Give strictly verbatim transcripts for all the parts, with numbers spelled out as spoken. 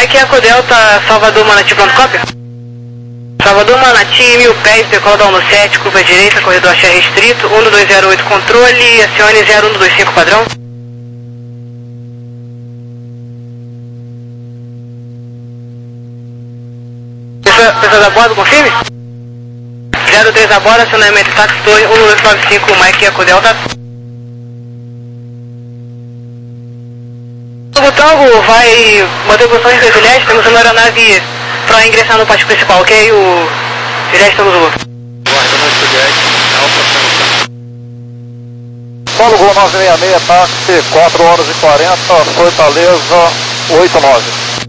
Mike Eco Delta, Salvador Manati, pronto, cópia? Salvador Manati, mil pés, decola da um sete, curva direita, corredor axé restrito, um dois zero oito controle, acione zero um dois cinco padrão. Pessoa, pessoa da bordo, confirme? zero três a bordo, acionamento táxi dois um dois nove cinco, Mike Eco Delta. O Tango vai manter posições da Juliette, temos uma aeronave para ingressar no pátio principal, ok? O Juliette, estamos no Guarda no Juliette, Alfa Paulo Gol nove seis seis, táxi, quatro horas e quarenta, Fortaleza oito nove.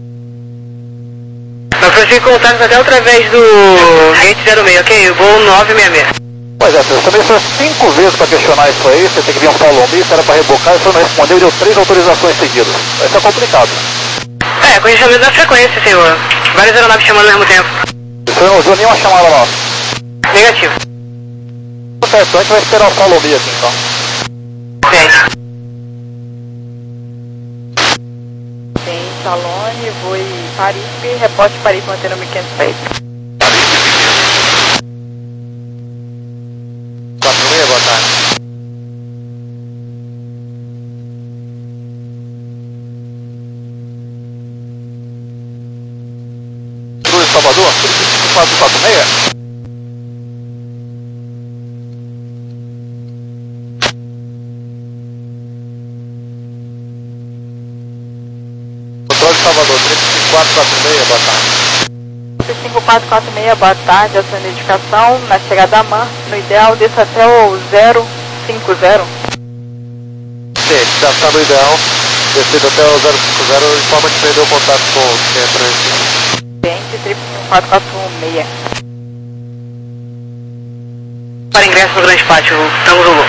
Nós prosseguimos contatos até através do gate zero seis, ok? Voo nove seis seis. Pois é, você me fez cinco vezes para questionar isso aí, você tem que vir um follow me, era para rebocar, e você não respondeu e deu três autorizações seguidas. Isso é complicado. É, congestionamento da frequência, senhor. Várias aeronaves chamando ao mesmo tempo. Você não ouviu nenhuma chamada nossa? Negativo. Certo, a gente vai esperar o follow me aqui então. Certo. Tem Salone, Voe Paris, reporte Paris, mantendo mil e quinhentos pés. quatro meia, boa tarde. Cruz Salvador, quatro quatro seis. Controle Salvador, três cinco quatro quatro seis, boa tarde. cinco quatro quatro seis, boa tarde, a sua identificação, na chegada da M A N, no ideal desça até o zero cinco zero. Sim, já está no ideal, descido até o zero cinco zero, informa que perdeu o contato com o centro aqui. Cliente, triplo cinco quatro quatro seis. Para ingresso no grande pátio, Tango Zulu.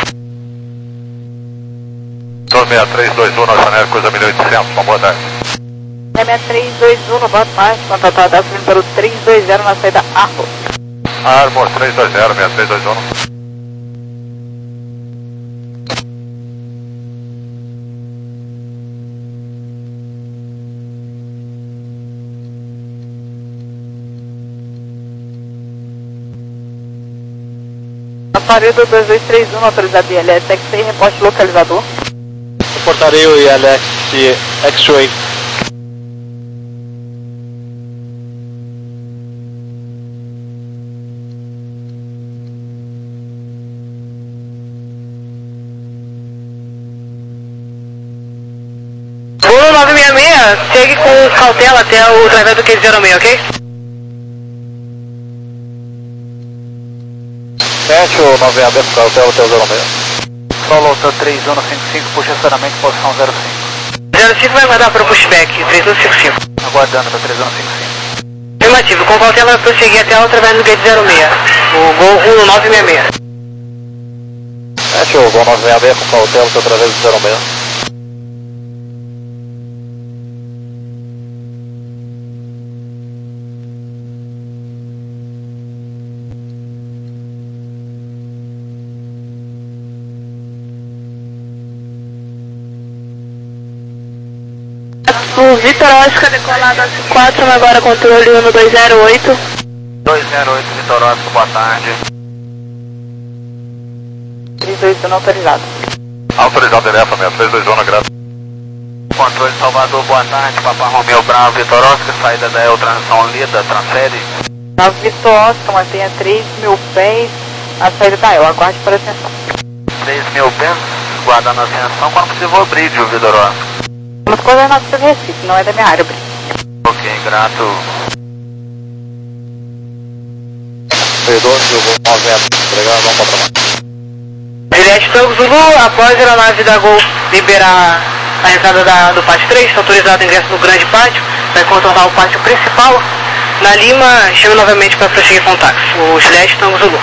dois seis três dois um, Nacional, coisa mil e oitocentos, uma boa tarde. seis três dois um, boa tarde, contatado subindo pelo três dois zero na saída Arco. Armor três dois zero, seis três dois um. Aparelho dois dois três um, autorizado I L S X-Ray, reporte localizador. Reportarei o I L X X-Ray. Voo nove seis seis, segue com cautela até o driver do Q zero seis, ok? sete ou nove aberto para o hotel, hotel zero seis. Solo Hotel três um cinco cinco, puxa estacionamento, posição zero cinco. zero cinco vai aguardar para o pushback, três um cinco cinco. Aguardando para três um cinco cinco. Afirmativo, com cautela vai prosseguir até a outra do gate zero seis, o Gol um nove seis seis. sete ou Gol nove seis seis, com cautela, hotel através do zero seis. O Vitor Oscar decolado a quatro, agora controle um dois zero oito. dois zero oito, Vitor Oscar, boa tarde. três dois um autorizado. Autorizado direto, seis três dois um, na graça. Controle Salvador, boa tarde. Papa Romeu Bravo, Vitor Oscar, saída da El Transição Lida, transfere. Na Vitor Oscar, mantenha três mil pés na saída da El, aguarde para atenção. três mil pés, guardando a atenção, quando possível o brígio, Vitor Oscar. Vamos coordenar do Recife, não é da minha área, Brito. Ok, grato. Perdão, eu vou nove seis seis, obrigado, vamos para trabalhar. Juliette Tango Zulu, após a aeronave da Gol liberar a entrada da, do pátio três, está autorizado o ingresso no grande pátio, vai contornar o pátio principal. Na Lima, chame novamente para prosseguir com o táxi, o Juliette Tango Zulu.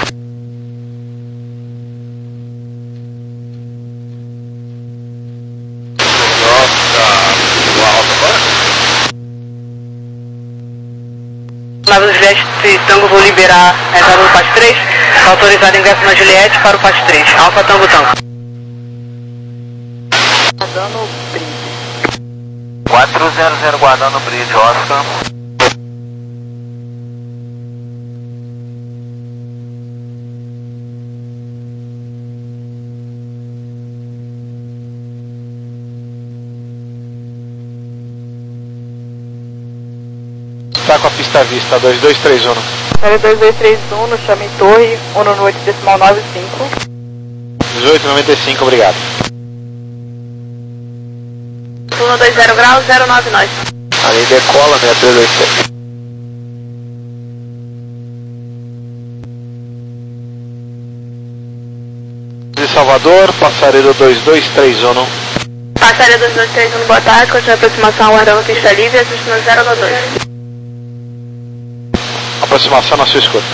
A nave do Juliette Tango vou liberar a entrada do pátio três, está autorizado o ingresso na Juliette para o pátio três, Alfa Tango Tango. Tá dando brilho. quatro zero zero guardando o bridge, Oscar. Tá com a pista à vista, dois dois três um. zero dois dois três um, chame torre, um no oito decimal nove cinco. dezoito noventa e cinco, obrigado. um dois zero graus, zero nove nove. Ali decola, seis três dois sete. De Salvador, passaredo dois dois três um. Passaria dois dois três um, boa tarde, continua a aproximação, aguardando pista livre, assistindo zero nove dois. Aproximação na sua escuta.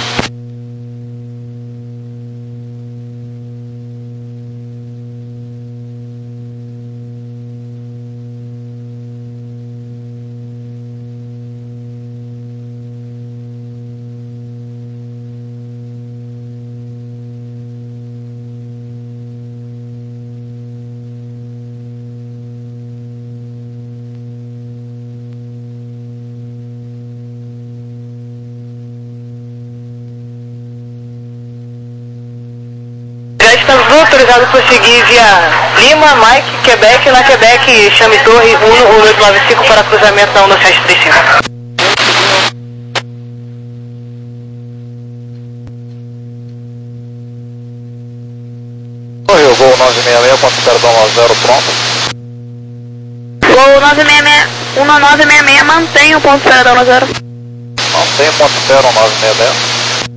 Estamos autorizados a prosseguir via Lima, Mike, Quebec, na Quebec, chame torre um um oito nove cinco para cruzamento da um sete três cinco. Correu, voo nove seis seis, ponto zero dois zero, pronto. Voo nove seis seis, um nove seis seis, mantém o ponto zero dois zero. Mantém o ponto zero nove seis seis.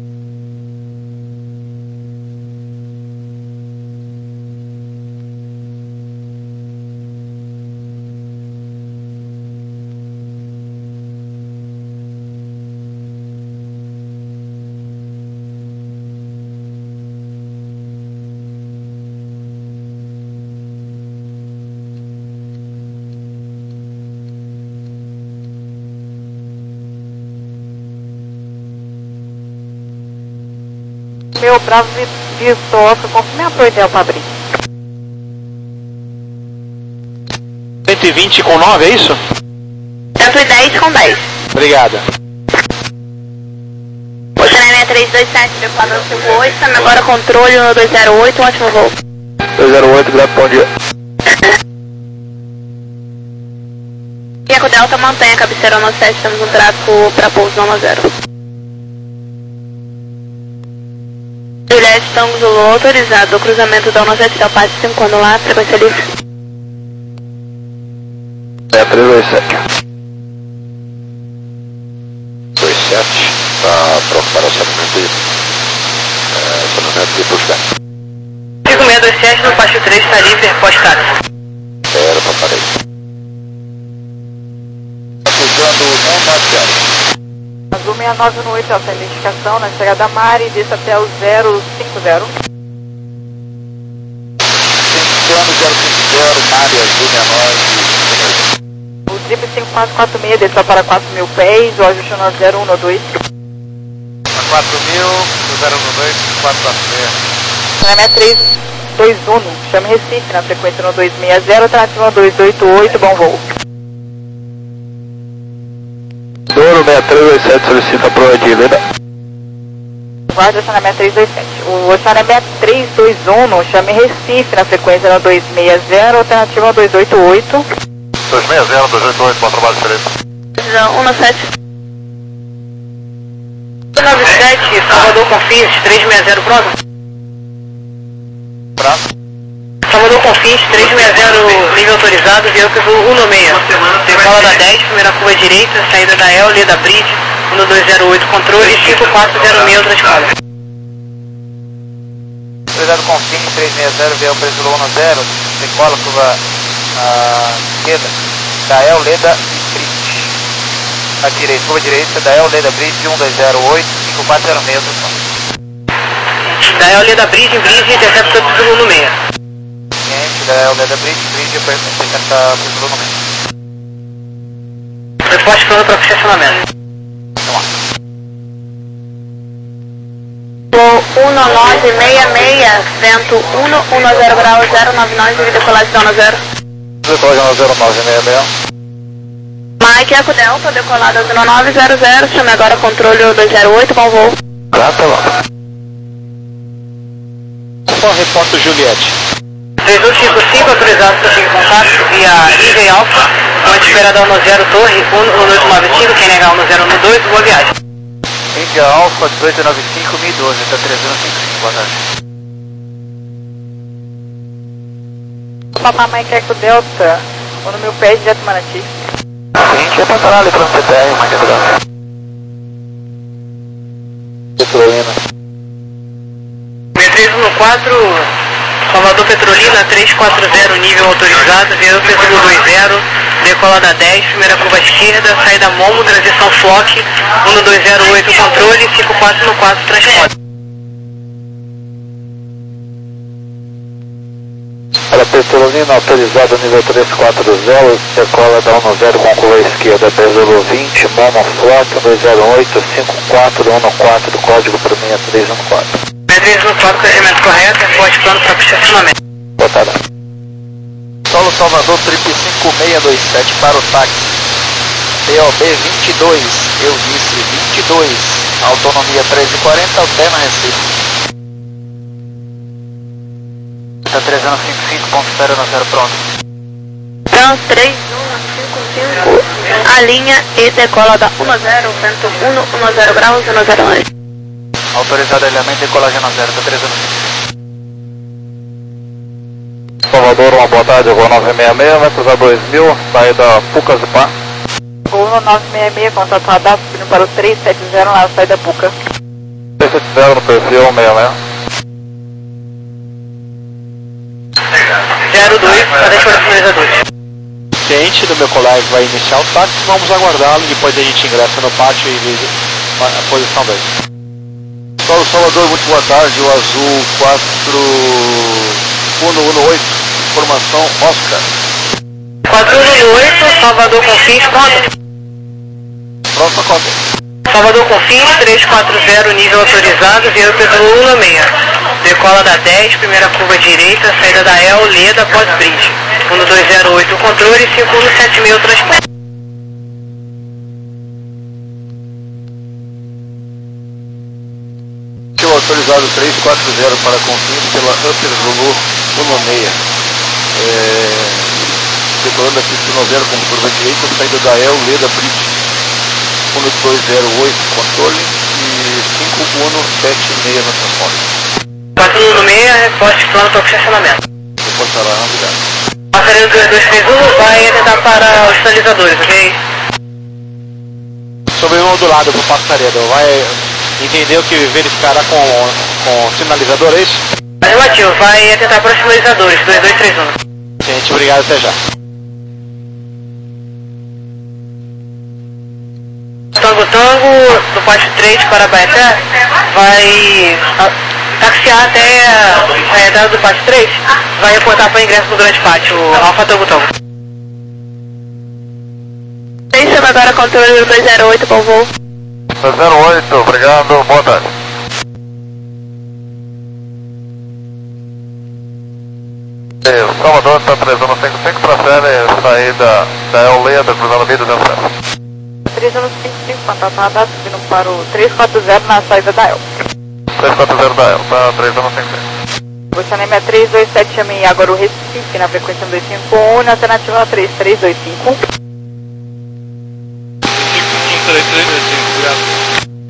Meu Bravo Visto Oscar, confirme apoio ideal para abrir. cento e vinte com nove, é isso? cento e dez com dez. Obrigada. Oceana seis três dois sete, Equador cinco oito, chame agora controle um dois zero oito, um ótimo voo. dois zero oito, grave, bom dia. Eco Delta mantém a cabeceira no sete, temos um tráfego para pouso no zero. Juliette Tango Zulu autorizado, o cruzamento da um sete da parte cinco no lá, frequência livre. seis três dois sete. dois sete, para trocar o saneamento e é, saneamento e puxar. cinco seis dois sete no parte três, está livre, pós-táxi. Era para parede. Acusando um nove zero. Azul seis nove um oito, essa identificação na chegada Mari, desça até o zero cinco zero. Plano zero cinco zero, Mari, Azul seis nove. O Trip cinco quatro quatro seis, desça para quatro mil pés, o ajuste no zero um dois. quatro mil, zero um dois, quatro quatro seis. Chame três dois um, chame Recife na frequência no dois seis zero, alternativa dois oito oito, bom voo. Douro seis três dois sete, solicita a prova de Leda. Guarda Oceana seis três dois sete. O Oceana seis três dois um, chame Recife na frequência no dois seis zero, alternativa dois oito oito. dois seis zero, dois oito oito, bom trabalho, Felipe. um sete. nove sete, Salvador Confins, três seis zero, pronto? Pronto. Salvador Confins, três seis zero, nível autorizado, veio que voo um seis. Decola da dez, primeira curva direita, saída da El, Leda Bridge, um dois zero oito, controle, cinco quatro zero seis, outra escala. Autorizado Confins, três seis zero, veio preço um zero, decola curva à esquerda, da El, Leda e Bridge. À direita, curva direita, da El, Leda Bridge, um dois zero oito, cinco quatro zero seis, outra escala. Da El, Leda Bridge, Bridge, intercepta tudo no meio. Da El, Leda Bridge, Bridge, intercepta tudo no meio. Resposta pronta para estacionamento. um nove seis seis, vento um um zero grau, zero nove nove, decolagem da zero. Decolagem zero nove seis seis. Mike Eco Delta, decolada zero nove zero zero, chame agora controle dois zero oito, bom voo. Grata lá. Só reporta Juliette. três um cinco cinco, autorizado para seguir contato via I V Alpha, onde esperador no zero Torre, um dois nove cinco, quem negar no zero um dois, boa viagem. Índia Alpha dezoito nove cinco, mil e doze, está três um cinco cinco, boa tarde. Papá Mike Eco Delta, o número P de Jeto Manati. Seguinte, é passar ali para o C T R, Mike Eco Delta. Petrolina. seis três um quatro, Salvador Petrolina, três quatro zero, nível autorizado, veio Petrolina dois zero, decolada dez, primeira curva esquerda, saída Momo, transição Flock, um dois zero oito, controle, cinco quatro quatro, transporte. Para Petrolina, autorizado nível três quatro zero, decola da um zero com curva esquerda, Petrolina vinte, Momo Flock, um dois zero oito, cinco quatro um quatro, código para seis três um quatro. seis três um quatro, carregamento correto, reporte plano para estacionamento. Boa tarde. Solo Salvador triplo cinco seis dois sete para o táxi. P O B vinte e dois, eu disse vinte e dois, autonomia treze quarenta, alterna Recife. Está três um cinco cinco, ponto zero zero pronto. Trans três um cinco cinco, a linha e decola da um zero, vento um, zero graus, um zero nove. Autorizado alinhamento e colagem no zero, está três um cinco. Salvador, uma boa tarde, voo nove seis seis, vai cruzar dois mil, saída Pucas e Pá. Voo nove seis seis, contato radar, subindo para o três sete zero na saída Puca. três sete zero no perfil um seis seis. zero dois, cadê para os finalizadores? Ciente do meu colega que vai iniciar o táxi, vamos aguardá-lo, depois a gente ingressa no pátio e vê a posição dele. Solo Salvador, muito boa tarde, o azul quatro um um oito, informação Oscar. quatro um oito, Salvador Confins, conta. Pronto, conta. Salvador Confins, três quatro zero, nível autorizado, veio Petrolina seis. Decola da dez, primeira curva direita, saída da El, Leda, pós-bridge. um dois zero oito, controle, cinco um sete seis, transporte. Autorizado três quatro zero para Confins pela Upper Zulu um seis. É, decolando a pista um zero com curva direita, saída da El, Leda, Bridge. um dois zero oito, controle e cinco um sete seis no transporte. quatro um seis, reporte plano para o estacionamento. Reportará, obrigado. Passareiro dois dois três um vai atentar para os sinalizadores, ok? Sobre o modulado do passaredo, vai entender o que verificará com, com sinalizador, é isso? Afirmativo, vai atentar para os sinalizadores, dois dois três um. Gente, obrigado, até já. Tango Tango, do pátio três para Baeté, vai taxiar até a entrada do pátio três, vai reportar para o ingresso do grande pátio, Alfa Tango Tango. Chama agora controle dois zero oito, bom voo. dois zero oito, obrigado, boa tarde. Salvador está três um cinco cinco para a série, saída da El Leda, cruzando mil duzentos metros. três um cinco cinco, contato radar, subindo para o três quatro zero na saída da El. três quatro zero da El, tá três um cinco cinco. Posicionamento é três dois sete, chame agora o Recife na frequência dois cinco um, na alternativa três três dois cinco. três três dois cinco, obrigado.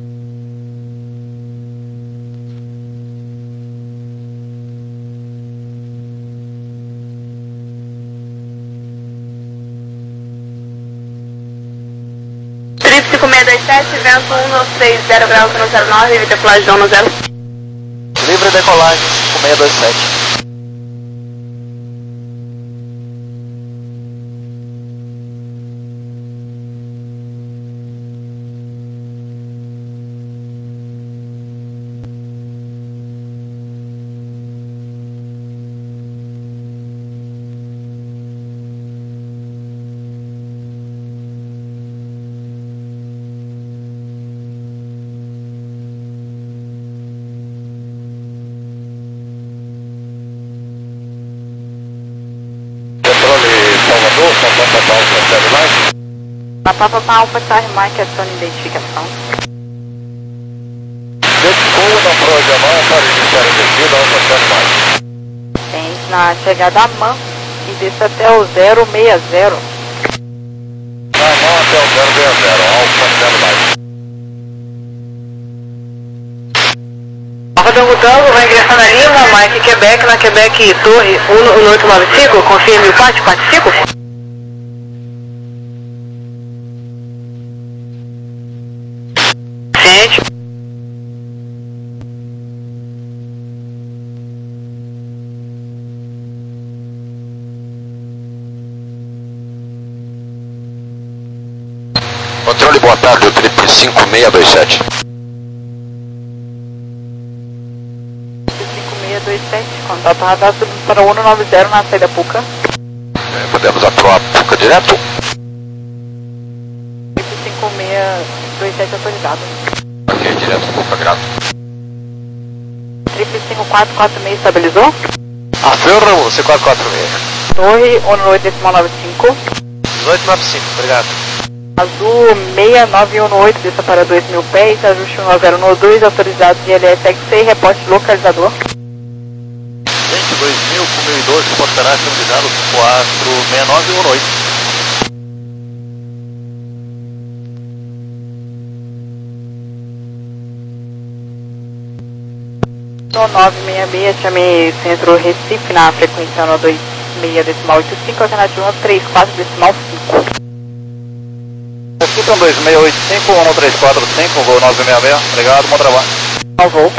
Trip cinco seis dois sete, vento um seis zero graus, um zero nove, evita decolagem um zero. Livre decolagem, cinco seis dois sete. Salvador, São Paulo, São Paulo, Papa para Alfa Charlie Mike, aciona identificação. Desculpa, não programar para iniciar a descida, Alfa Charlie Mike. Gente, na chegada a M A M e desça até o zero seis zero. Na mão até o zero seis zero, Alfa Charlie Mike. Alfa Tango Tango, vai ingressar na Lima, Mike Quebec, na Quebec Torre um oito nove cinco, confirme o pátio, quatro cinco. Ciente. Controle, boa tarde, o trip cinco seis dois sete. cinco seis dois sete, contato radar subindo para o um nove zero na saída Puca. É, podemos aprovar Puca direto. cinco seis dois sete autorizado. Ok, direto Puca, grato. Trip cinco quatro quatro seis estabilizou. Affirmo, C quatro quatro seis. Torre um oito nove cinco. dezoito nove cinco, obrigado. Azul seis nove um oito, desça para dois mil pés, ajuste um zero um dois, autorizado de L S X C, reporte localizador. Gente, dois mil com mil e doze, portará estabilizado quatro seis nove um oito. No nove seis seis, chame Centro Recife na frequência no dois seis decimal oito cinco, alternativa um três quatro decimal cinco. Recife dois seis oito cinco, um três quatro cinco, voo nove seis seis, obrigado, bom trabalho. Ao voo.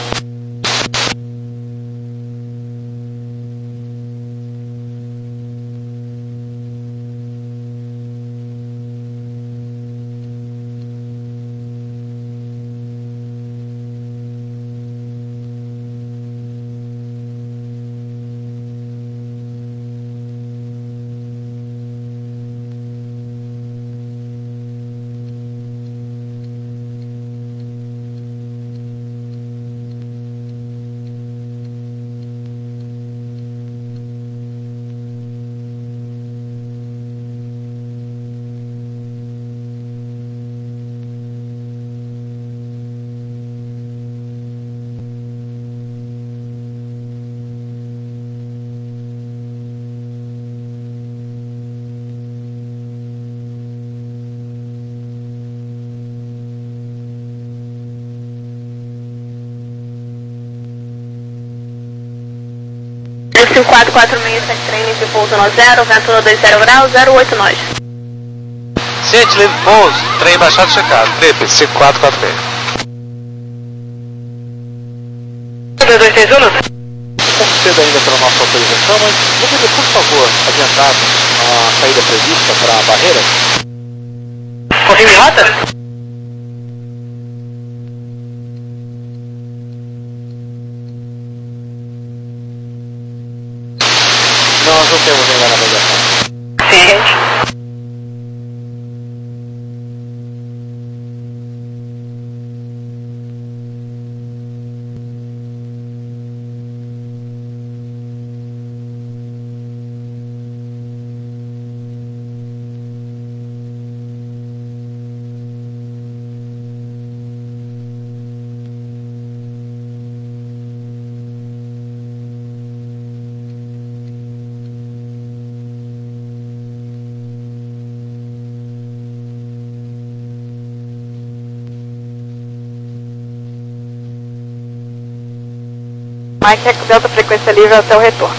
cinco quatro quatro seis sete três, de pouso no zero, vento no dois zero graus, zero oito nós. Ciente, livre pouso, trem baixado checado, trip cinco quatro quatro seis. dois dois seis um. Um pouco cedo ainda pela nossa autorização, mas poderia, por favor, adiantar a saída prevista para a barreira? Confirme rota? Nós não temos ainda na navegação. Ciente. Mike Eco Delta, frequência livre até o retorno.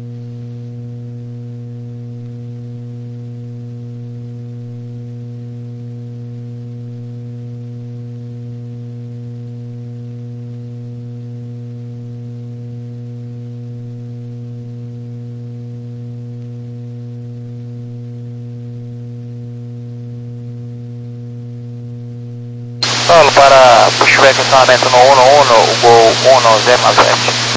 Solo para pushback estacionamento no um um, o gol um zero sete.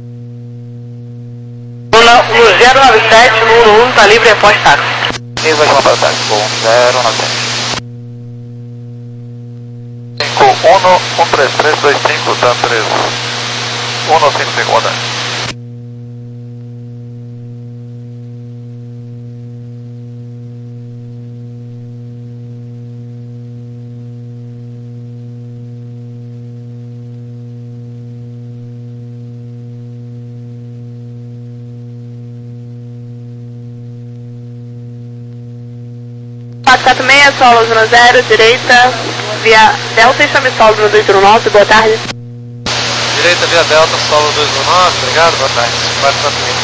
No zero nove sete, no um um, tá livre, reposte táxi. Nível de uma para o táxi, gol zero nove sete. cinco um um três três dois cinco, tá três um cinco cinco, boa tarde. quatro quatro seis, solo zona zero, direita, via Delta e chame solo zero dois zero nove, boa tarde. Direita via Delta, solo dois zero nove, obrigado, boa tarde. quatro quatro seis.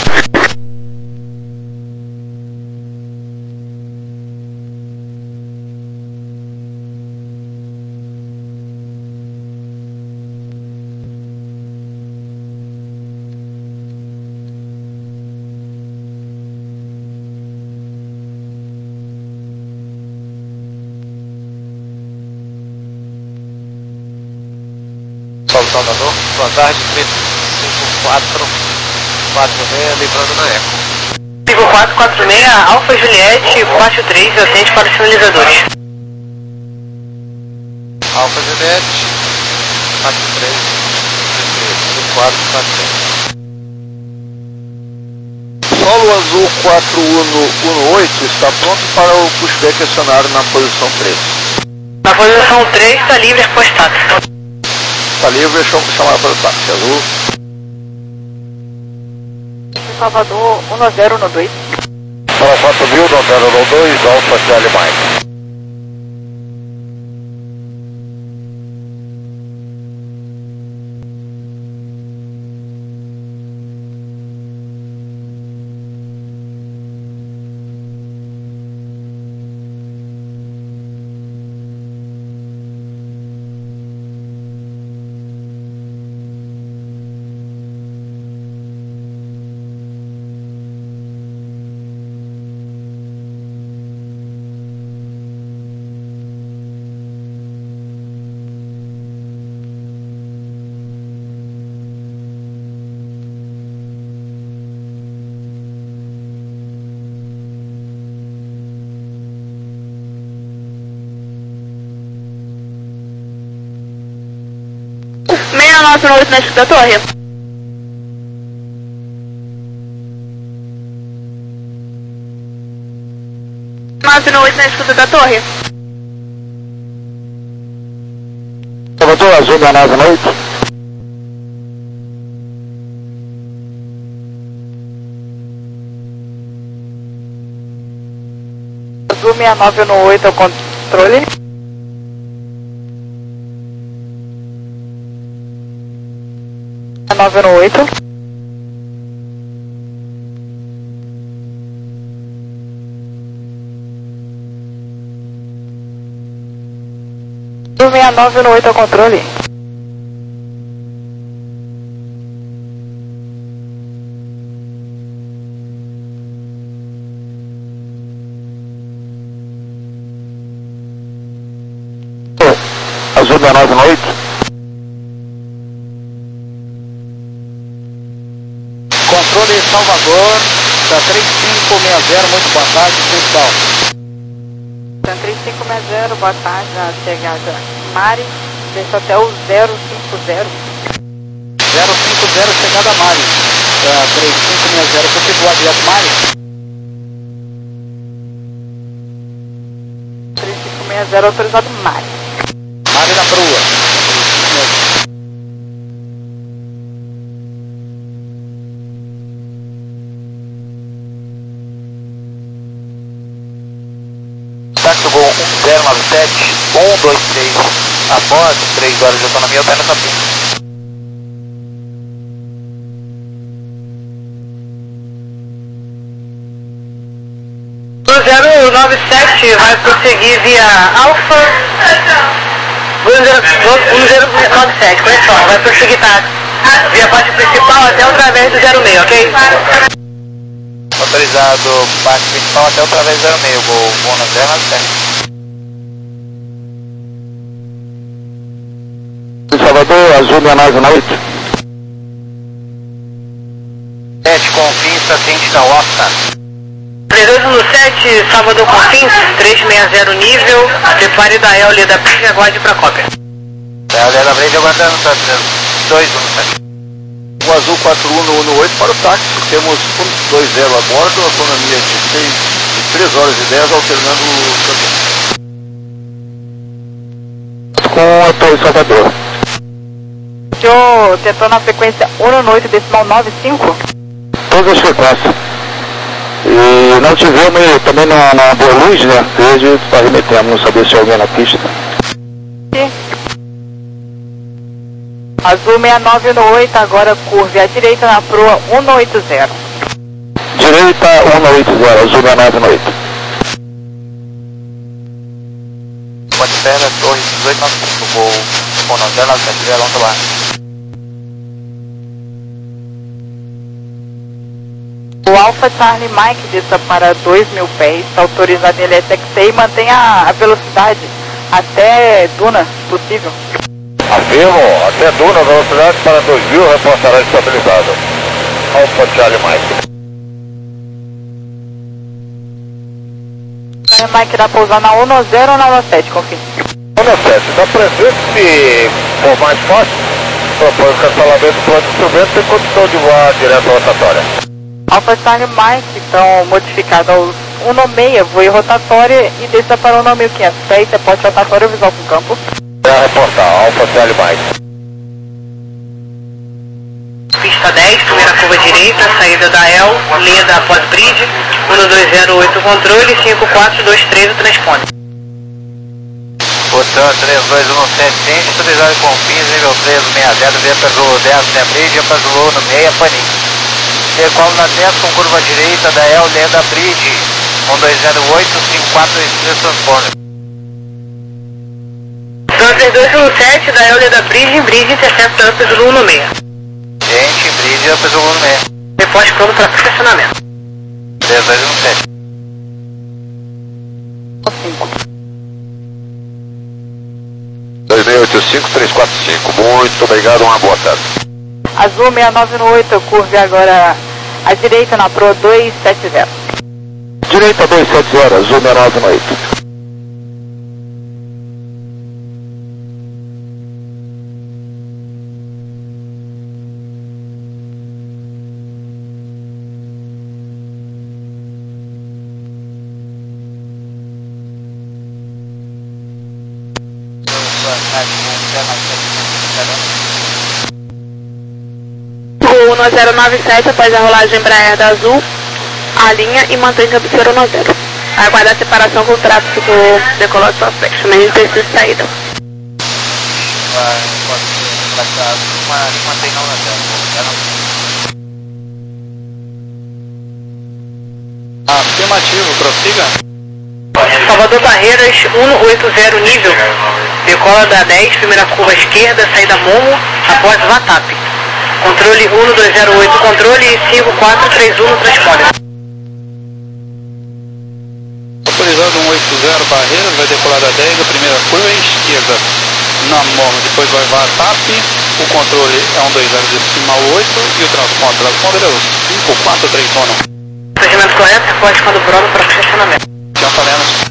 Salvador, boa tarde, três cinco quatro quatro seis, livrando na Eco. cinco quatro quatro seis, Alfa Juliette, baixo três, atende para os sinalizadores. Alfa Juliette, baixo três, cinco quatro quatro seis. Solo azul quatro um oito está pronto para o pushback acionário na posição três. Na posição três está livre apostado. Está livre, deixa eu chamar para o táxi azul. Salvador, um zero um dois. Solo quatro mil, um zero um dois, Alfa Charlie Mike. seis nove oito na escuta da torre. nove oito na escuta da torre. Salvador, azul da nove oito. Azul seis nove um oito ao controle. nove um oito. seis nove um oito ao controle. Azul da nove oito. Controle Salvador, da três cinco seis zero, muito boa tarde, principal. Da três cinco seis zero, boa tarde, a chegada Mari, desce até o zero cinco zero. zero cinco zero, chegada Mari, da três cinco seis zero, configura direto Mari. três cinco seis zero, autorizado Mari. Mari na proa. Táxi Gol um zero nove sete, um dois três, após três horas de autonomia, pé na cabine. zero nove sete vai prosseguir via Alfa um zero nove sete, conexão, vai prosseguir tá, via parte principal até através do zero seis, ok? Autorizado parte principal até através do zero seis, Gol um zero nove sete. Salvador, azul da nove oito. sete, Confins, ascendente da Osta. três dois um sete, Salvador Confins, três seis zero nível, prepare da El Leda Bridge, aguarde para cópia. Da El Leda Bridge aguardando, tá, dois um sete. O azul quatro um um oito para o táxi, temos um dois zero a bordo, autonomia de seis, de três horas e dez, alternando o caminho. Com a Torre Salvador. Senhor, tentou na frequência um oito decimal nove cinco. Todas as frequências. E não tivemos também na, na boa luz, né? Desde arremetemos, não sabia se alguém na pista. Sim. Azul seis nove um oito, agora curve à direita na proa um oito zero. Direita um oito zero, Azul seis nove um oito. Espera, torre dezoito nove cinco, voo com zero nove sete, Violão Tabar. O Alpha Charlie Mike desça para dois mil pés, autorizado em L S X e mantém a, a velocidade até Duna, possível. Afirmo, até Duna, velocidade para dois mil, reportará estabilizado. Alpha Charlie Mike. Charlie Mike dá pousar na um zero ou na um sete, confia. um sete, está presente, se for mais fácil, propõe o cancelamento do plano de instrumento, tem condição de voar direto à rotatória. Alpha Charlie Mike, então modificado aos um seis, voe rotatória e desça para um mil e quinhentos pés, reporte rotatória visual com campo. Para reportar, Alpha Charlie Mike. Pista dez, primeira curva direita, saída da E L, Leda após bridge, um dois zero oito controle, cinco quatro dois três o transponder. Botão três dois um sete, ciente, autorizado com fins, nível três seis zero, venta Zulu dez, né, bridge, para Zulu no meia, Panic. Decolo na dez com curva direita da E L, Leda bridge, um dois zero oito, cinco quatro dois três transponder. Então três dois um sete, da E L, Leda bridge, bridge, intercepta Up Zulu no meia. Gente, bridge, Up Zulu no meia. Depois plano para estacionamento. três dois um sete. dois seis oito cinco três quatro cinco, muito obrigado, uma boa tarde. Azul seis nove um oito, curve agora à direita na proa dois sete zero. Direita dois sete zero, Azul seis nove um oito. Voo um zero nove sete, após a rolagem Embraer da Azul, a linha e mantém cabeceira um zero. Aguarda a separação com o tráfego do decolado suspect, mas a gente precisa de saída. Vai, pode ser, vai estar, mantém não na zero. Afirmativo, prossiga. Salvador Barreiras, um oito zero nível, decola da dez, primeira curva esquerda, saída Momo, após Vatap. Controle um dois zero oito, controle cinco quatro três um no transponder. Autorizado um oito zero, Barreiras, vai decolar da dez, a primeira curva é esquerda na Momo, depois vai Vatap, o controle é um dois zero decimal oito e o transponder, transponder é o cinco quatro três um. Procedimento correto, reporte quando pronto para estacionamento. Já falamos.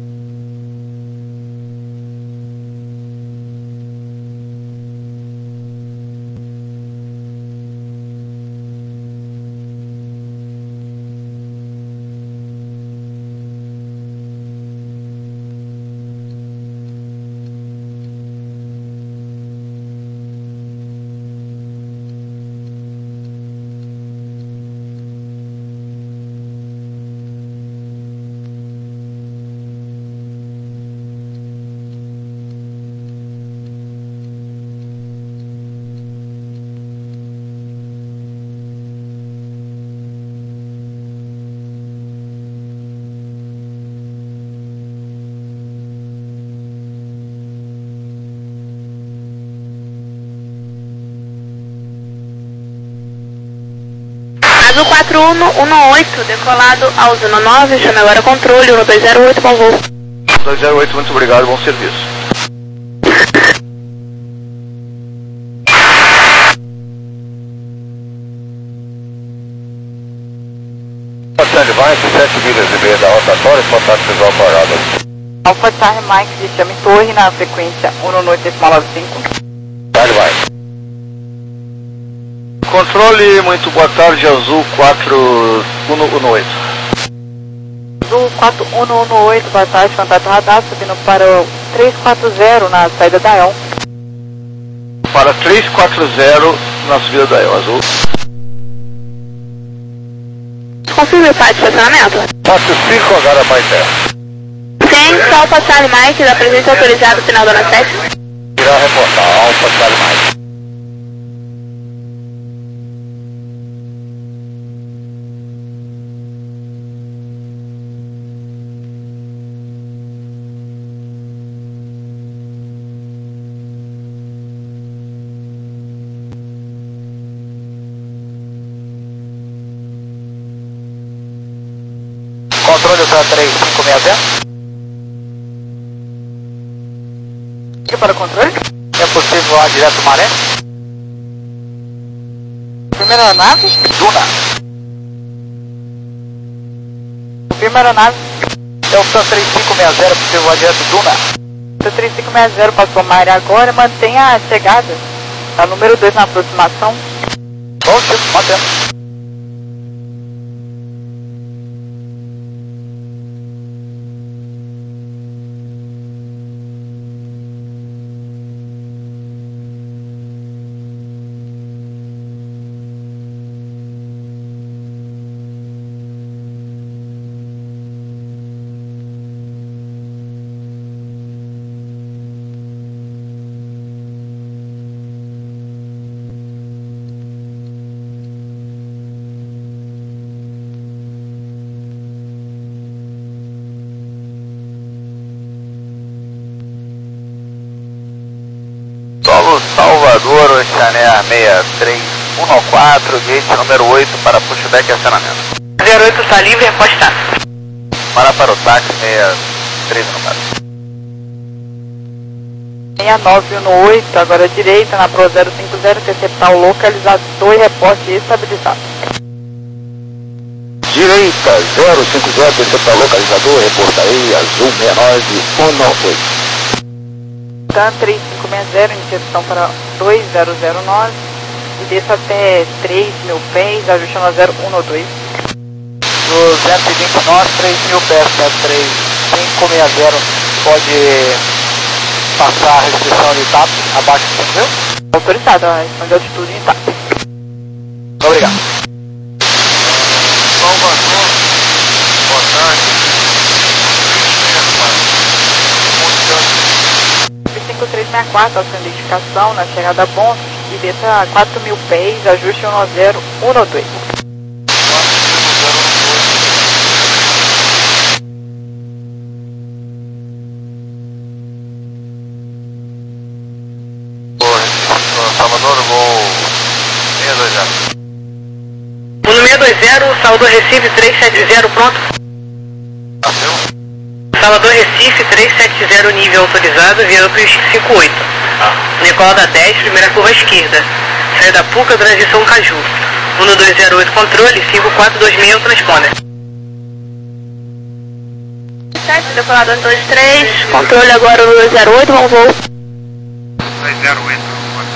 Azul quatro um um oito, decolado ao zero nove, chame agora controle, um dois zero oito, bom voo. dois zero oito, muito obrigado, bom serviço. Vai, sete milhas e meia da rotatória, contato visual parado. Alpha Charlie Mike de chame torre na frequência um oito decimal nove cinco. Charlie Mike. Controle, muito boa tarde, Azul quatro um um oito. Azul quatro um um oito, boa tarde, contato radar, subindo para o três quatro zero na saída da E L. Para três quatro zero na subida da E L, Azul. confirme o pátio de estacionamento. Pátio cinco, agora mais dez. Sim, só Alfa Charlie Mike, da presença autorizada, final da Zona sete. Irá reportar, Alfa Charlie Mike. Controle Ultra três cinco seis zero. Aqui para o controle? É possível voar direto Maré? Primeira nave? Duna. Primeira nave. É o Ultra três cinco seis zero, possível voar direto Duna. três cinco seis zero passou uma área agora, mantenha a chegada. A número dois na aproximação. Bom, tipo, mantendo. Solo Salvador, Oceaneer seis três um quatro, gate número oito para pushback e acionamento. zero oito está livre, repostar. Para para o táxi seis três um quatro. seis nove um oito, agora direita na Pro zero cinco zero, interceptar o localizador e reporte estabilizado. Direita zero cinco zero, interceptar localizador, reporta aí, azul seis nove um oito. TAM três cinco seis zero, injeção para dois zero zero nove e desça até três mil pés, ajuste no zero um dois. Do zero seguinte nós, três mil pés, três cinco seis zero, pode passar a restrição de TAP abaixo de cinco mil? Autorizado, a expansão de altitude em TAP. Obrigado. Salvador, boa tarde. cinco três seis quatro, a sua identificação na chegada a ponto e desça a quatro mil pés, ajuste no zero um dois. Salvador, vou seis dois zero. Uno seis dois zero, Salvador Recife três sete zero, pronto. Nasceu? Salvador Recife três sete zero, nível autorizado, via Upis cinco oito. Nicolau da dez, primeira curva à esquerda. Saída da Puca, transição Caju. um dois zero oito, controle, cinco quatro dois seis, transponder. sete, decolador dois três, controle agora um dois zero oito, vamos voo. dois zero oito,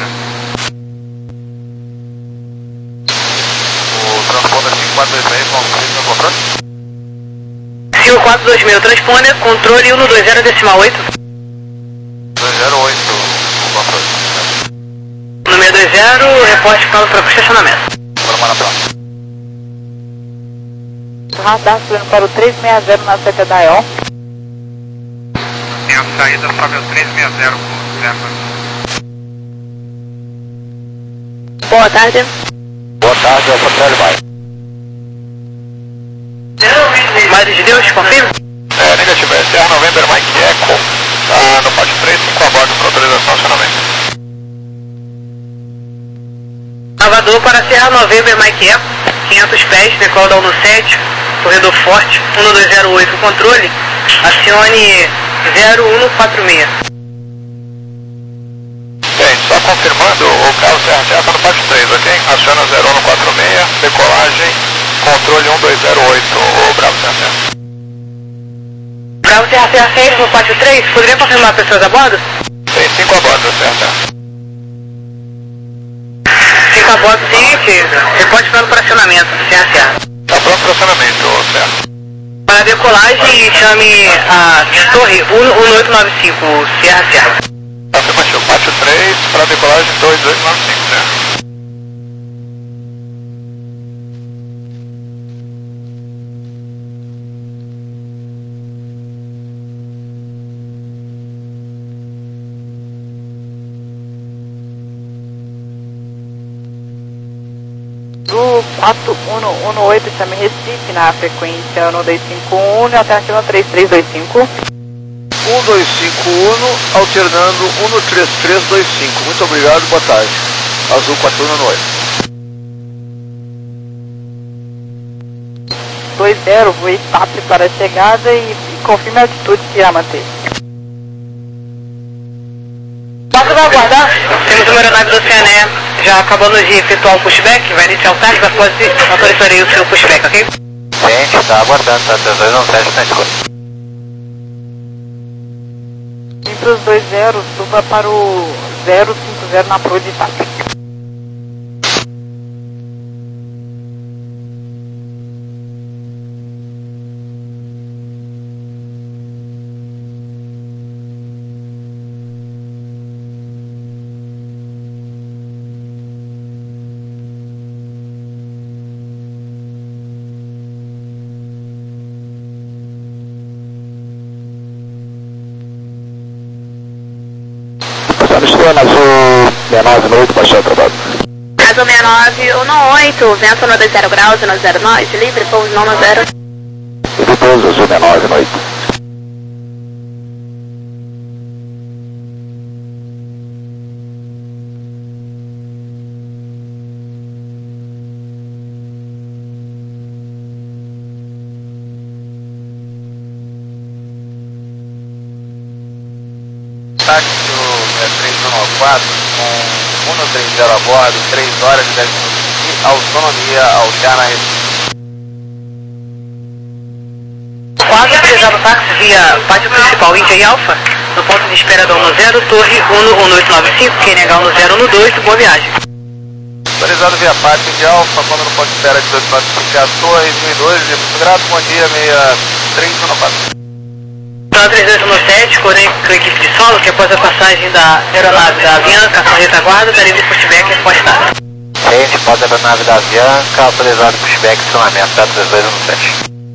o transponder cinco quatro dois seis, vamos ver no controle. cinco quatro dois seis, transponder, controle um dois zero decimal oito. dois zero oito, o controle. um seis dois zero, reporte para o estacionamento. Vamos na próxima. Radar subindo para o três seis zero na seta da E O. Tem a saída, sobe o três seis zero, reserva. Boa tarde. Boa tarde, Alfa Charlie Mike. Madre de Deus, confirma? É, negativo, S R November Mike Echo, tá no pátio três, cinco a bordo, para autorização de acionamento. Salvador para Serra November Mike Echo, quinhentos pés, decola da um sete, corredor forte, um dois zero oito, controle, acione zero um quatro seis. Bem, só confirmando, o carro C R C está no pátio três, ok? Aciona zero um quatro seis, decolagem, controle um dois zero oito, o Bravo C R C. Bravo C R C seis no pátio três, poderia confirmar pessoas a bordo? Tem cinco a bordo, C R C. cinco a bordo, seguinte, reporte plano para acionamento, C R C. Tá pronto para acionamento, certo? Para decolagem, chame a torre um oito nove cinco, C R C. Afirmativo, pátio três, para decolagem dois oito nove cinco, certo? um um oito, chame Recife na frequência um dois cinco um, alternativa três três dois cinco. um dois cinco um, alternando um três três dois cinco. Muito obrigado, boa tarde. Azul quatro um oito. dois zero, voo estape para a chegada e, e confirme a altitude que irá manter. Posso aguardar? Temos uma aeronave do Oceané já acabando de efetuar o pushback, vai iniciar o teste, mas pode autorizarei o seu pushback, ok? Gente, está aguardando, tá? três dois um sete na escuta. E para os dois zero, suba para o zero cinco zero na proa de estape. Azul sessenta e nove oito, baixou trabalho. Azul sessenta e nove um oito, vento no dois zero graus, no zero nove, livre, pouso no zero. Livre pouso, Azul sessenta e nove oito. Táxi três um nove quatro com um três zero a bordo, três horas e dez minutos de autonomia ao Recife. Quase utilizado o táxi via pátio principal Índia e Alfa, no ponto de espera da um zero, torre um um oito nove cinco, Q N H um zero um dois, boa viagem. Autorizado via pátio de Alfa, quando no ponto de espera de oito nove cinco, a torre mil e doze, muito grato, bom dia, seis três um quatro. Então, três dois um sete, coordenei com a equipe de solo, que após a passagem da aeronave da Avianca, ação retaguarda, daria de pushback respostada. Gente, pode a aeronave da Avianca, autorizado pushback, funcionamento, tá? três dois um sete.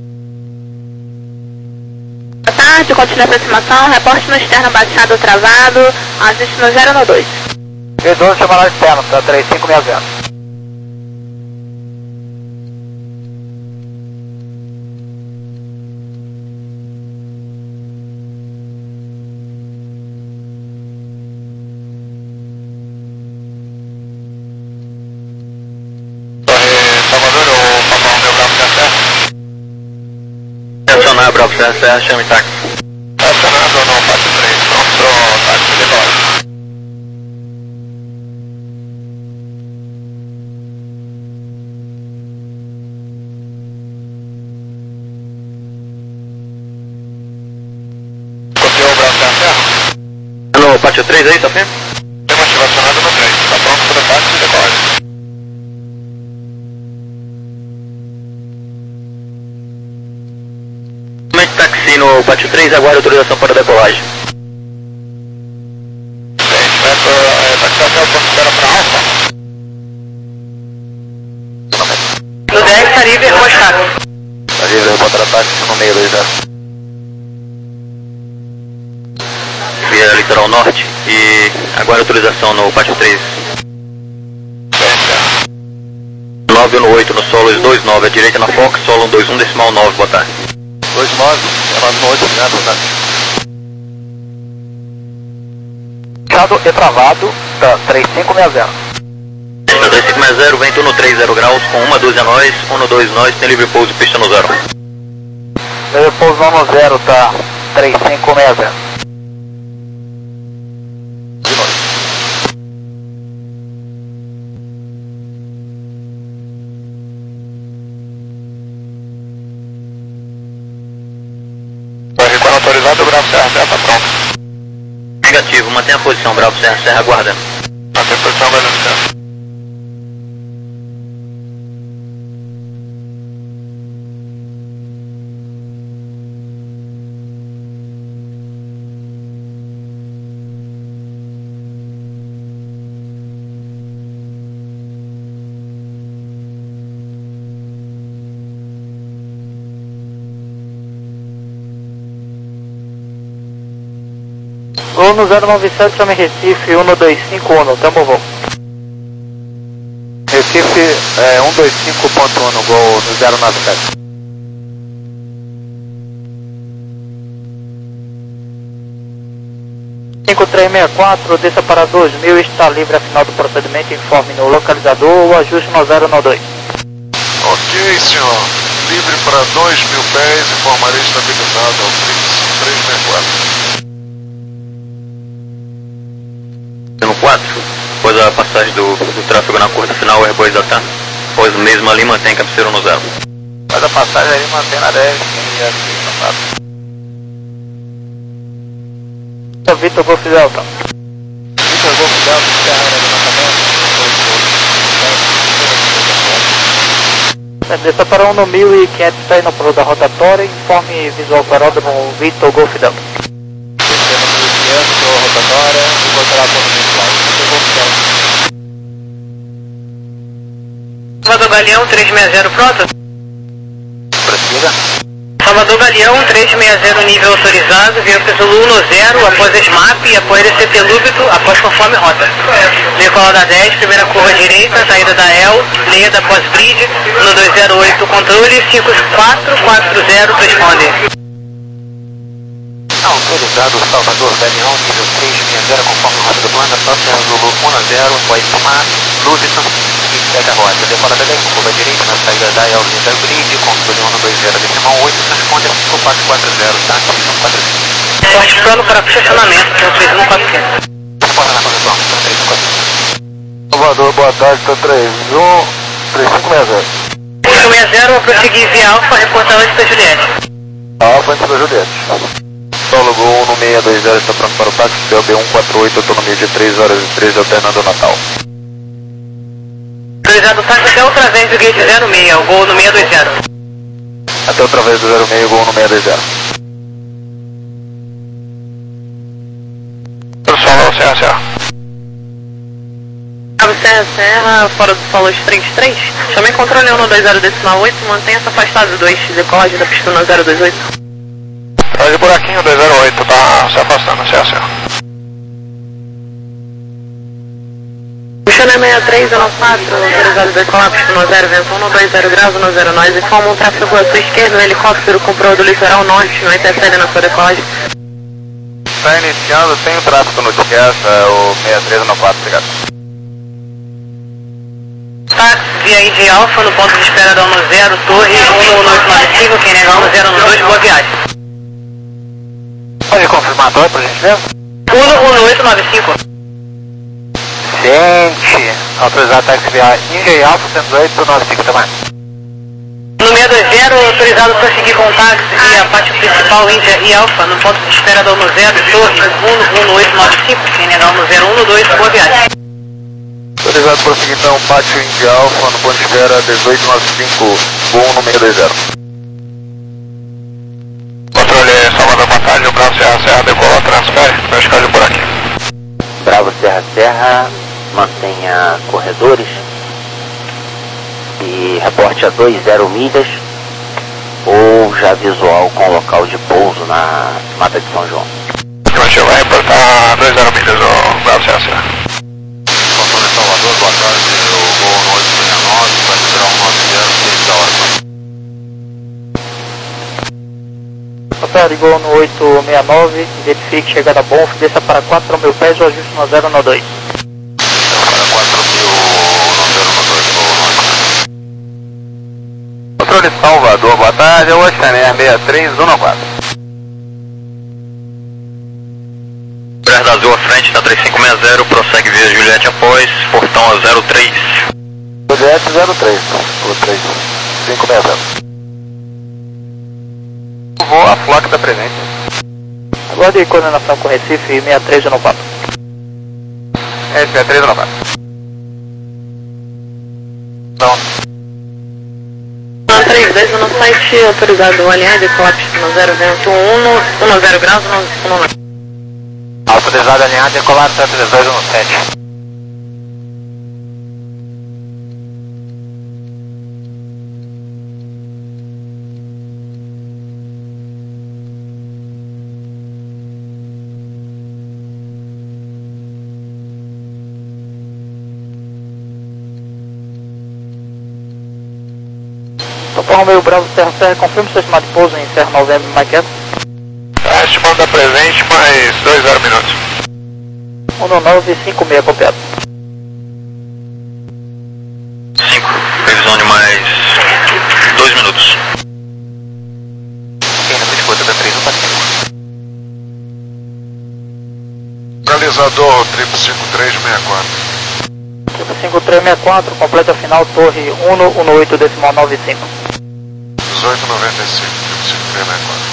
Boa tarde, continua a aproximação, reporte no externo baixado travado, ajuste no zero no dois. V doze, chama no externo, tá? três cinco seis zero. Acionar, Bravo Serra, chame táxi. Acionado ou não, pátio três, pronto pro táxi de nós. Copiou o Bravo Serra? No pátio três aí, tá firme? Tem uma ativa acionada no três, tá pronto para o debate e decolle. Táxi no pátio três, aguarde autorização para decolagem. Gente, vai para táxi até o ponto de espera para Alfa. No dez, está livre, repostado. Tá livre, eu boto a táxi no meio dois zero. Via litoral norte e aguarde autorização no pátio três. nove um oito no solo, dois nove, à direita na Fox, solo um dois um, decimal nove, boa tarde. dois nove, nove oito, obrigado, boa tarde. Fechado e travado, tá, três cinco seis zero. três cinco seis zero, vento no três zero graus, com uma dúzia a nós, um no dois nós, tem livre pouso, pista no zero. Livre pouso no zero, tá, três cinco seis zero. De noite. Quando autorizado, o Bravo Serra Serra tá pronto. Negativo, mantenha a posição, Bravo Serra Serra, aguardando. Mantém a posição, aguardando, Serra. Uno zero nove sete, chame Recife, um dois cinco um, Tambo voo. Recife Recife é, um dois cinco ponto um no gol no zero nove sete. cinco três seis quatro, desça para dois mil, está livre a final do procedimento, informe no localizador o ajuste no zero nove dois. Ok, senhor. Livre para dois mil pés, informarei estabilizado ao Fritz três seis quatro. No quatro, após a passagem do, do tráfego na curta final, Airbus da TAM. Após o mesmo ali, mantém cabeceira no zero. Após a passagem ali, mantém na dez, e assim, passado. Vitor Golf Delta. Vitor Golf Delta, encerra o levantamento. Desça para um no mil e quinhentos, está indo para a rotatória, informe visual para o aeródromo Vitor Golf Delta. Descendo no mil e quinhentos, rotatória, e voltará para o visual. Vitor Golf Delta. Salvador Galeão três seis zero, pronto? Prossiga. Salvador Galeão três seis zero, nível autorizado, veio para Zulu um no zero, após S M A P, após D C T Lúbito, após conforme rota. Decola da dez, primeira curva direita, saída da E L, Leda, após grid, no dois zero oito, controle, cinco quatro quatro zero, responde. Autorizado Salvador Galeão, nível três seis zero, conforme rota do plano, próxima Zulu um no zero, após S M A P, Lúbito, e segue a rota. Decola da dez, curva direita, na saída da E L, Leda, grid, controle um no dois zero, decimal oito, responde cinco quatro quatro zero, tá? cinco quatro zero. Forte plano para estacionamento, que é o três um quatro cinco. Reporta na conexão, três um quatro cinco. Salvador, boa tarde, tá três um, três cinco seis zero. cinco seis zero, vou prosseguir via Alfa, reportar antes da Juliette. Alfa antes da Juliette. Solo um no seis dois zero, está pronto para o táxi, D B um quatro oito, autonomia de três horas e treze, alternando Natal. Autorizado o táxi até outra vez do gate zero seis, o gol no seis dois zero. Até outra vez do zero seis, gol no seis dois zero. Solo Serra Serra. Cabo Serra Serra, fora do solo três três. Chamei controle um no dois zero decimal oito, mantenha-se afastado dois, decolagem da pista no zero dois oito. Tá de buraquinho dois zero oito, tá se afastando, Serra Serra. Puxando seis três um quatro, autorizado decolar, pista no zero, vento um no dois zero graus, no zero nós, informa um tráfego à sua esquerda, um helicóptero com proa do litoral norte, não interfere na sua decolagem. Está iniciando, tem o tráfego no Tiquet, o seis três um quatro, obrigado. Táxi via I de Alfa no ponto de espera da um no zero, torre um no oito nove cinco, quem negar um no zero no dois, boa viagem. Pode confirmar a torre pra gente ver? um no oito nove cinco. Gente, autorizado táxi via Índia e Alfa cento e oito nove cinco também. No seis dois zero, autorizado a prosseguir com o táxi via pátio principal Índia e Alfa no ponto de espera da um no zero, torre um no oito nove cinco, quem negar um no zero um no dois, boa viagem. Autorizado por seguir então, pátio Indy Alfa, no ponto de espera dezoito nove cinco, gol no seis dois zero. Controle Salvador Batalha, Bravo Serra Serra, decola, transfere, vertical por aqui. Bravo Serra Serra, mantenha corredores e reporte a dois zero milhas ou já visual com local de pouso na Mata de São João. Estimativo, vai reportar dois zero milhas, o Bravo Serra Serra. Controle Salvador, boa tarde, o gol no oito seis nove, vai liberar um nove zero, seis da hora. Boa tarde, gol no oito seis nove, identifique chegada bom, desça para quatro mil pés, o ajuste no zero nove dois. Para quatro mil, no zero nove dois, gol no Controle Salvador, boa tarde, o Oceaner seis três um quatro. Verde Azul à frente, tá três cinco seis zero, prossegue via Juliette após, portão a zero três. Juliette zero três, o três cinco seis zero. Vou a placa da presente. Aguarde coordenação com Recife seis três um quatro. É, seis três um quatro. Então. três dois no site, autorizado alinhar, decolar pista no zero, vento um no zero graus, no um. Autorizado alinhar, decolar sete três dois um sete. Alfa Romeo Bravo Serra Serra, confirma seu estimado de pouso em Serra Novembro, Mike Echo. Tá estimando da presente, mais dois zero minutos. um nove cinco seis copiado. cinco, previsão de mais dois minutos. Tem na disputa da três, um para cinco. Localizador triplo cinco três seis quatro. triplo cinco três seis quatro, completa final, torre um um oito decimal nove cinco. dezoito noventa e cinco, triplo cinco três seis quatro.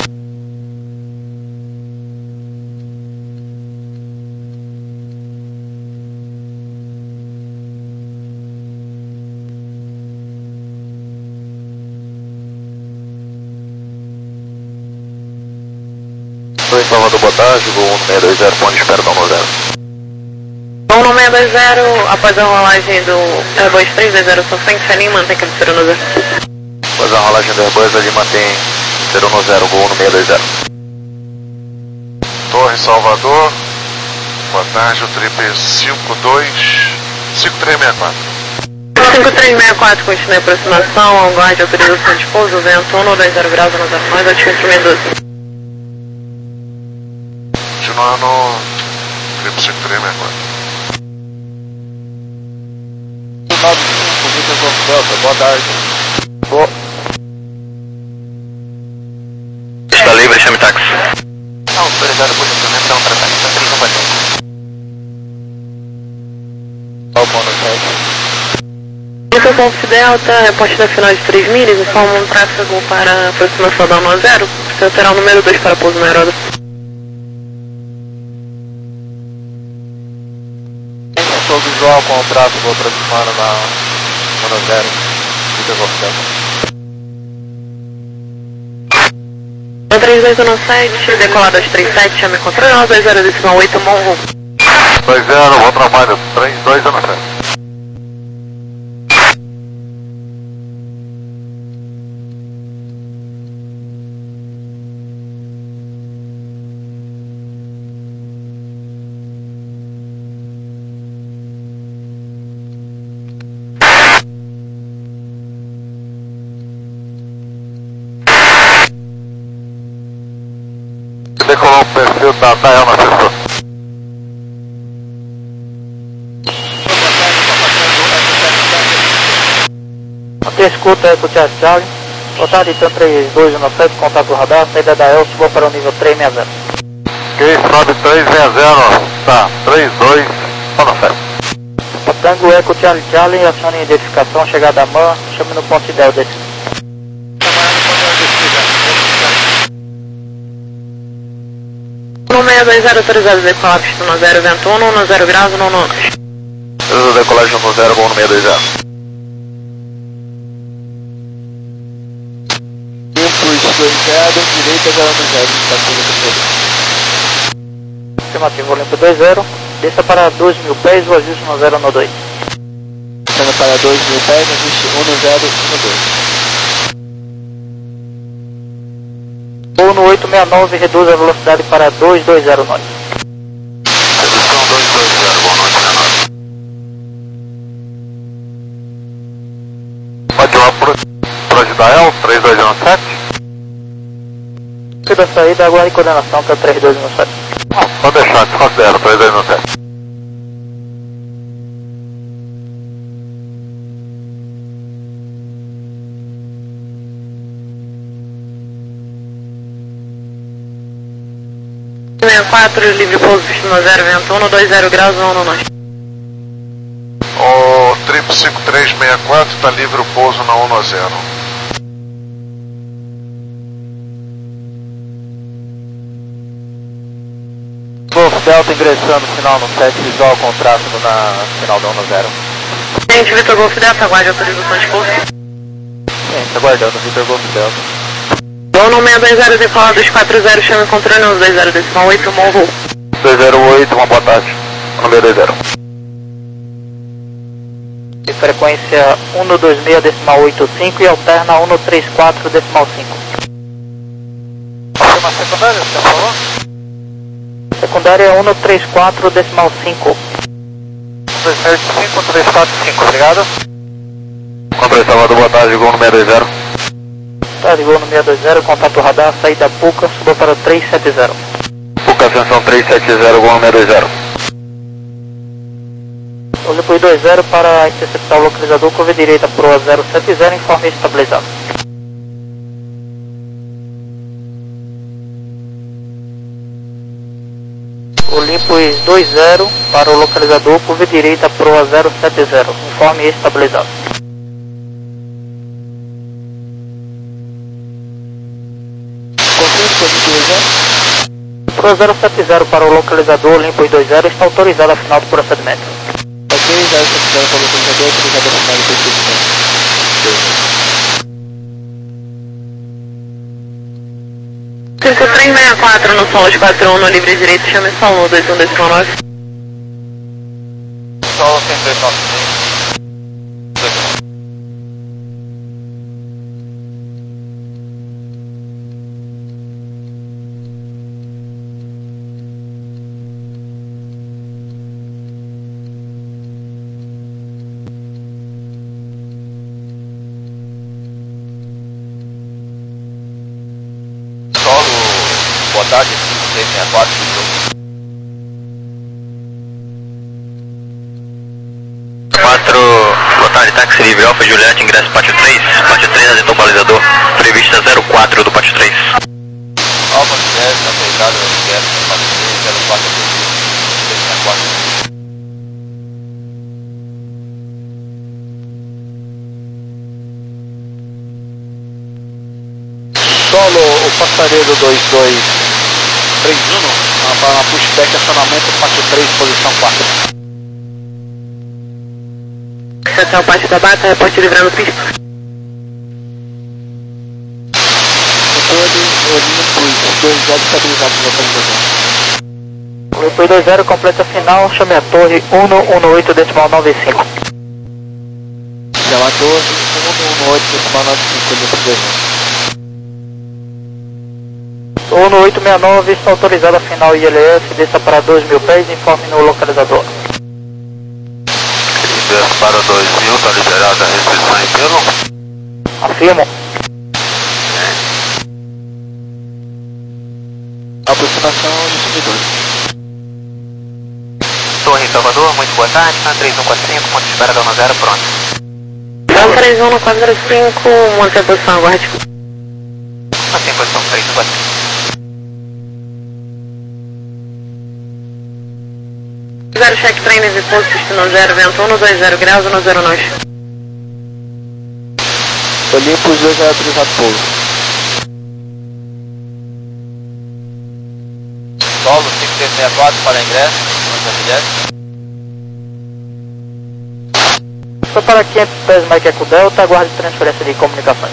Oi, Salvador, boa tarde, voo um seis dois zero, ponto de espera da um zero. um seis dois zero, após a rolagem do Airbus três dois zero Sofém, Selim, mantém cabeceira no zero. Após a rolagem do Airbus, ali mantém zero no zero, voo um seis dois zero. Torre Salvador, boa tarde, o trip cinco dois cinco três seis quatro. cinco três seis quatro, continue a aproximação, ao guarde, autorização de pouso, vento um dois zero graus, um zero nove, altimetria doze. Continuando, triplo cinco três seis quatro. nove cinco, Vitor Golf Delta, boa tarde. Boa. Está livre, chame táxi. Não, autorizado por instrumento, não tratamento, três um para cinco. Alfa no sete. Vitor Golf Delta, reporte da final de três milhas, informa um tráfego para aproximação da um zero, seu terá o número dois para pouso na aeródromo. Sou visual com o tráfego aproximando na um zero, Vitor Golf Delta. três dois um sete, decolado às três sete, chame controle, um dois zero decimal oito, Monroe. dois zero, vou trabalho, três dois um sete. Decolou o perfil da Dael na pessoa. Mantém escuta Eco Charlie Charlie. Boa tarde, então três dois um sete, contato radar, saída da E L, suba para o nível três seis zero. Ok, sobe três seis zero, tá, três dois um sete. Tango Eco Charlie Charlie, acione identificação, chegada a M A N, chame no ponto ideal desse. um seis dois zero, autorizado decolar pista no zero, vento um, no zero graus, no nono. Eu decolagem no zero, voo um seis dois zero. Tempo esquerda, direita, zero no zero, está tudo tudo. Afirmativo, limpo dois zero, desça para dois mil pés, o ajuste no zero no dois. Descendo para dois mil pés, ajuste um no zero no dois. Voo no oito seis nove, reduz a velocidade para dois dois zero nove. Redução dois dois zero, boa noite, Renato. Pode ir lá para a Dael, três dois um sete. Se da saída, aguarde coordenação para três dois um sete. Não, pode deixar, desconsidero, três dois um sete. seis quatro, livre pouso pista no zero, vento um, dois zero graus, um no norte. O triplo cinco três seis quatro está livre o pouso na um zero. Golf Delta ingressando final no sete, visual com tráfego na final da um zero. Gente, Vitor Golf Delta, aguarde autorização de pouso. Sim, tá aguardando, Vitor Golf Delta. um seis dois zero, decolar dos quatro zero, chame controle, um dois zero decimal oito, Monroe. dois zero oito, uma boa tarde. um seis dois zero. De frequência um dois seis decimal oito cinco e alterna um três quatro decimal cinco. Uma secundária, você falou? Secundária um três quatro decimal cinco. um dois sete cinco, três quatro cinco, obrigado. Controle Salvador, boa tarde, voo um seis dois zero. tarde, gol no seis dois zero, contato radar, saída Puca, suba para três sete zero. Puca, ascensão três sete zero, gol no seis dois zero. Olimpo dois zero para interceptar o localizador, curva direita Proa zero sete zero, informe estabilizado. Olympus dois zero para o localizador, curva direita Proa zero sete zero, informe estabilizado. Proa zero sete zero para o localizador, Olympus dois zero, está autorizado a final do procedimento. Ok, zero sete zero para o localizador, autorizado a final do procedimento. cinco três seis quatro no solo de quatro um no livre direito, chame só um dois um dois um nove. Solo cento e dois nove. Boa tarde, cinco três seis quatro. quatro, boa tarde, táxi livre, Alfa Juliette, ingresso pátio três, pátio três, adentou o balizador, prevista zero quatro do pátio três. Alfa Juliette, aceitado, ingresso pátio três, zero quatro, três seis quatro. Solo, o passageiro dois dois três um, para pushback, acionamento, pátio três, posição quatro. Estação Pátio da Bata, reporte livrando pista. Olympus dois zero estabilizado no localizador. Olympus dois zero completa final, chame a torre um um oito decimal nove cinco. Chama a torre um um oito decimal nove cinco, Olympus dois zero. um oito seis nove está autorizado a final I L S, desça para dois mil pés, informe no localizador. Desce para dois mil, está liberada a restrição em pelo? Afirmo. Aproximação de subidores. Torre em Salvador, muito boa tarde, três um quatro cinco, ponto de espera da zero, pronto. Então três um no quatro zero cinco, mantém a posição, aguarde. Mantém a posição, três um quatro cinco. zero check train, repouso, destino zero, vento um no dois zero graus, no zero nós. Olympus dois zero autorizado pouso. Solo cinco três seis quatro para ingresso, Foi para quinhentos pés Mike Eco Delta, aguarde transferência de comunicações.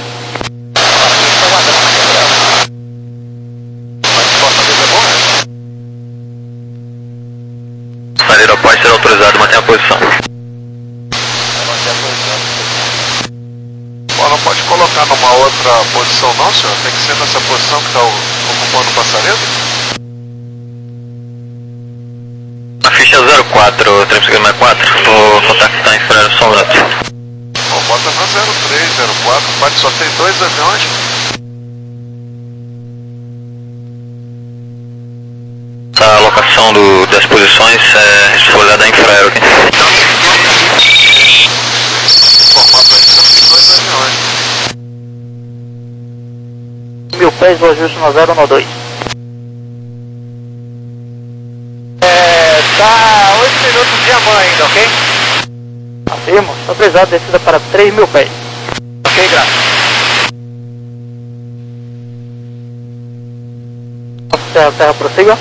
Saída após ser autorizado, mantém a posição. Bom, não pode colocar numa outra posição não, senhor? Tem que ser nessa posição que está ocupando o passaredo? A ficha zero quatro, três seis quatro, o contato está em Freire Sombrato. Bom, bota na zero três, zero quatro, pode só tem dois aviões. A locação do, das posições é responsabilidade da Infraero aqui. Formato aí, temos dois aviões. Mil pés, o ajuste no zero no dois. É, tá oito minutos de amanhã ainda, ok? Afirmo, autorizado, descida para três mil pés. Ok, graças. Terra, terra, prossiga.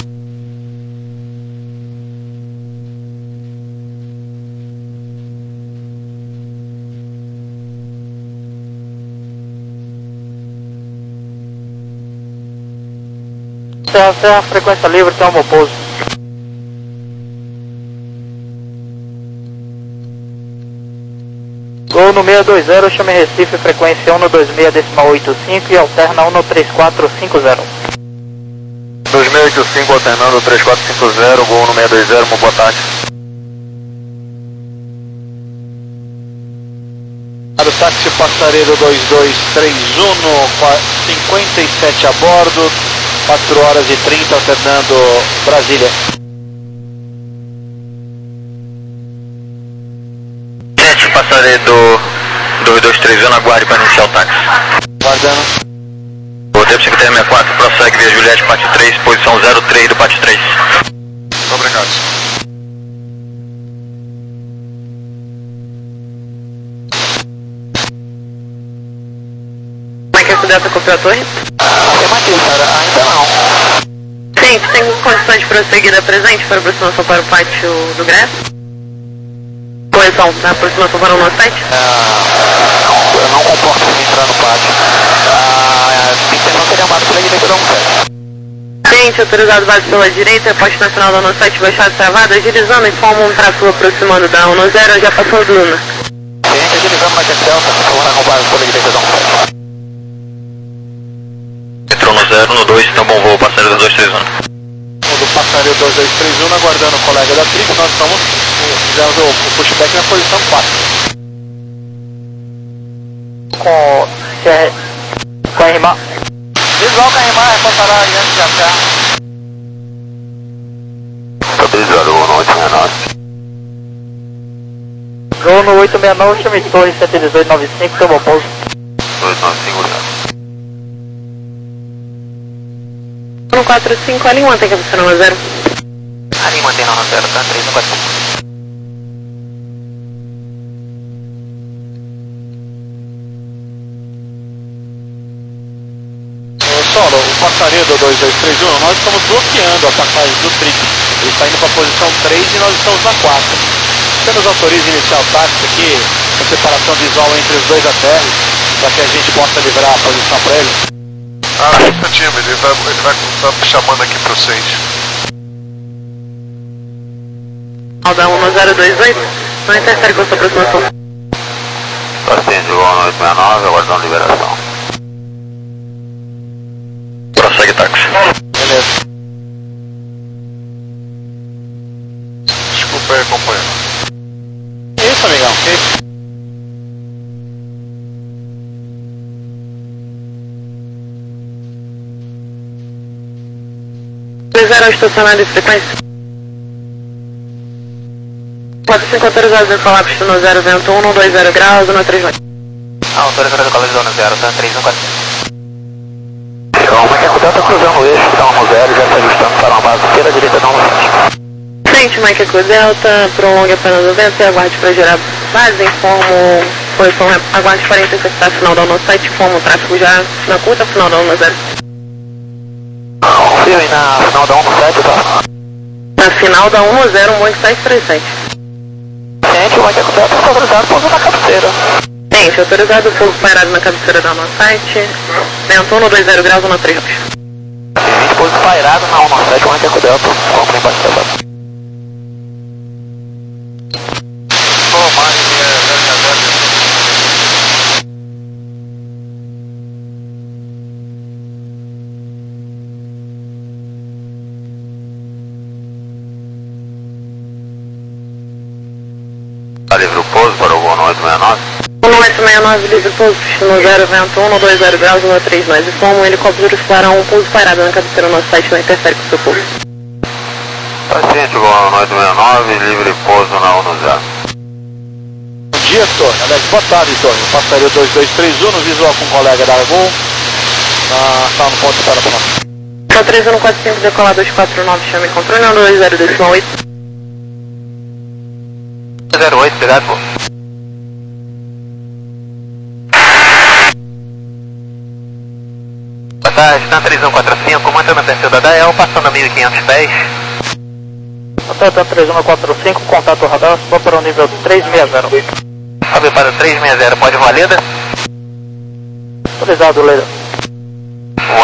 Terra, terra, frequência livre, tem um pouso. Gol no seis dois zero, chame Recife, frequência um dois seis decimal oito cinco e alterna um três quatro cinco zero. dois seis oito cinco alternando três quatro cinco zero, gol no seis dois zero, uma boa tarde. Para o táxi passareiro dois dois três um, cinquenta e sete a bordo, quatro horas e trinta, alternando Brasília. Gente, passareiro do dois dois três um, aguarde para iniciar o táxi. Guardando. Voltei para Secretaria sessenta e quatro, prossegue via Juliette, Pátio três, posição zero três do Pátio três. Obrigado. Como é que essa data copiou a torre? Afirmativo, cara. Ainda não. Sim, tem condições de prosseguir da presente para aproximação para o pátio do Grêmio? Correção, da aproximação para o nosso site? Ah, não, eu não comporto me entrar no pátio. Ah, tem que ter não teria mato pela direita da um sete. Gente, autorizado base pela direita, poste nacional da um sete baixada travada, agilizando, informa um tráfego aproximando da um zero, já passou do Luna. Gente, agilizando mais Excel, tá falando com base pela direita da um sete. Entrou no zero, no dois, então bom voo, passareiro dois três um. Do passareiro dois dois três um, aguardando o colega da Trip, nós estamos, fizemos o, o pushback na posição quatro. Com... É, com a irmã. Visual com a irmã, reportará adiante de achar. Estabilizado, Gol no oito seis nove. Gol no oito seis nove, chame torre sete oito nove cinco, tomou pouso. dois nove cinco, obrigado. um quatro cinco, ali mantém captura um zero. Ali mantém nove zero, tá? três um quatro cinco. Solo, o passareiro do dois dois três um, nós estamos bloqueando a passagem do Trip. Ele está indo para a posição três e nós estamos na quatro. Você nos autoriza a iniciar o táxi aqui, a separação visual entre os dois A T Rs, para que a gente possa livrar a posição para ele? Ah, fica tímido, ele vai, ele vai estar chamando aqui para o seis. Alda um zero dois oito, não interfere com a sua aproximação. Paciente Gol no oito seis nove, aguardando liberação. Prossegue táxi. Beleza. Desculpa aí, companheiro. Isso, amigão, ok? zero estacionário de frequência. quatro cinco autorizado de colapso no zero vento um, no dois zero graus, no três oito. Ah, autorizado de colapso no zero, tá? três um quatro cinco. Então, mas que acontece é cruzando o eixo, está um zero, já se ajustando para uma base pela direita da um sete. Frente, Mike Eco Delta, prolongue apenas o vento e aguarde para gerar base, informo, posição, aguarde quarenta e sete para final da um site, informo o tráfego já na curta, final da um zero. Confirme na final da um sete, tá? Na final da um zero, muito sete três sete. Gente, o Mike Eco Delta está autorizado para usar na cabeceira. Gente, autorizado o fogo parado na cabeceira da nossa site, vento um no dois zero graus, no três oito. vinte pouso pairado na um sete, o Mike Eco Delta, vamos lá embaixo da base. Ô, Mari, é... Está livre o pouso para o Gol no oito seis nove. no oito seis nove, livre pouso, no zero vento um, no dois zero graus, no três nove. Informo um helicóptero para um pouso parado na cabeceira do nosso site, não interfere com o seu pouso. Paciente Gol no oito seis nove, livre pouso na um zero. Bom dia, Tony. Aliás, boa tarde, Tony. O passareiro dois dois três um, no visual com o colega da Gol. Está no ponto de separação. Só três um quatro cinco, decolar dois quatro nove, chame controle, no dois zero decimal oito. zero oito, obrigado, pô. Passagem, Stan três um quatro cinco, mantendo a perfil da Dael, passando a mil e quinhentos pés. Hotel Stan três um quatro cinco, contato radar, vou para o nível três seis zero. Sobe para o três seis zero, pode voar, Leda? Autorizado, Leda.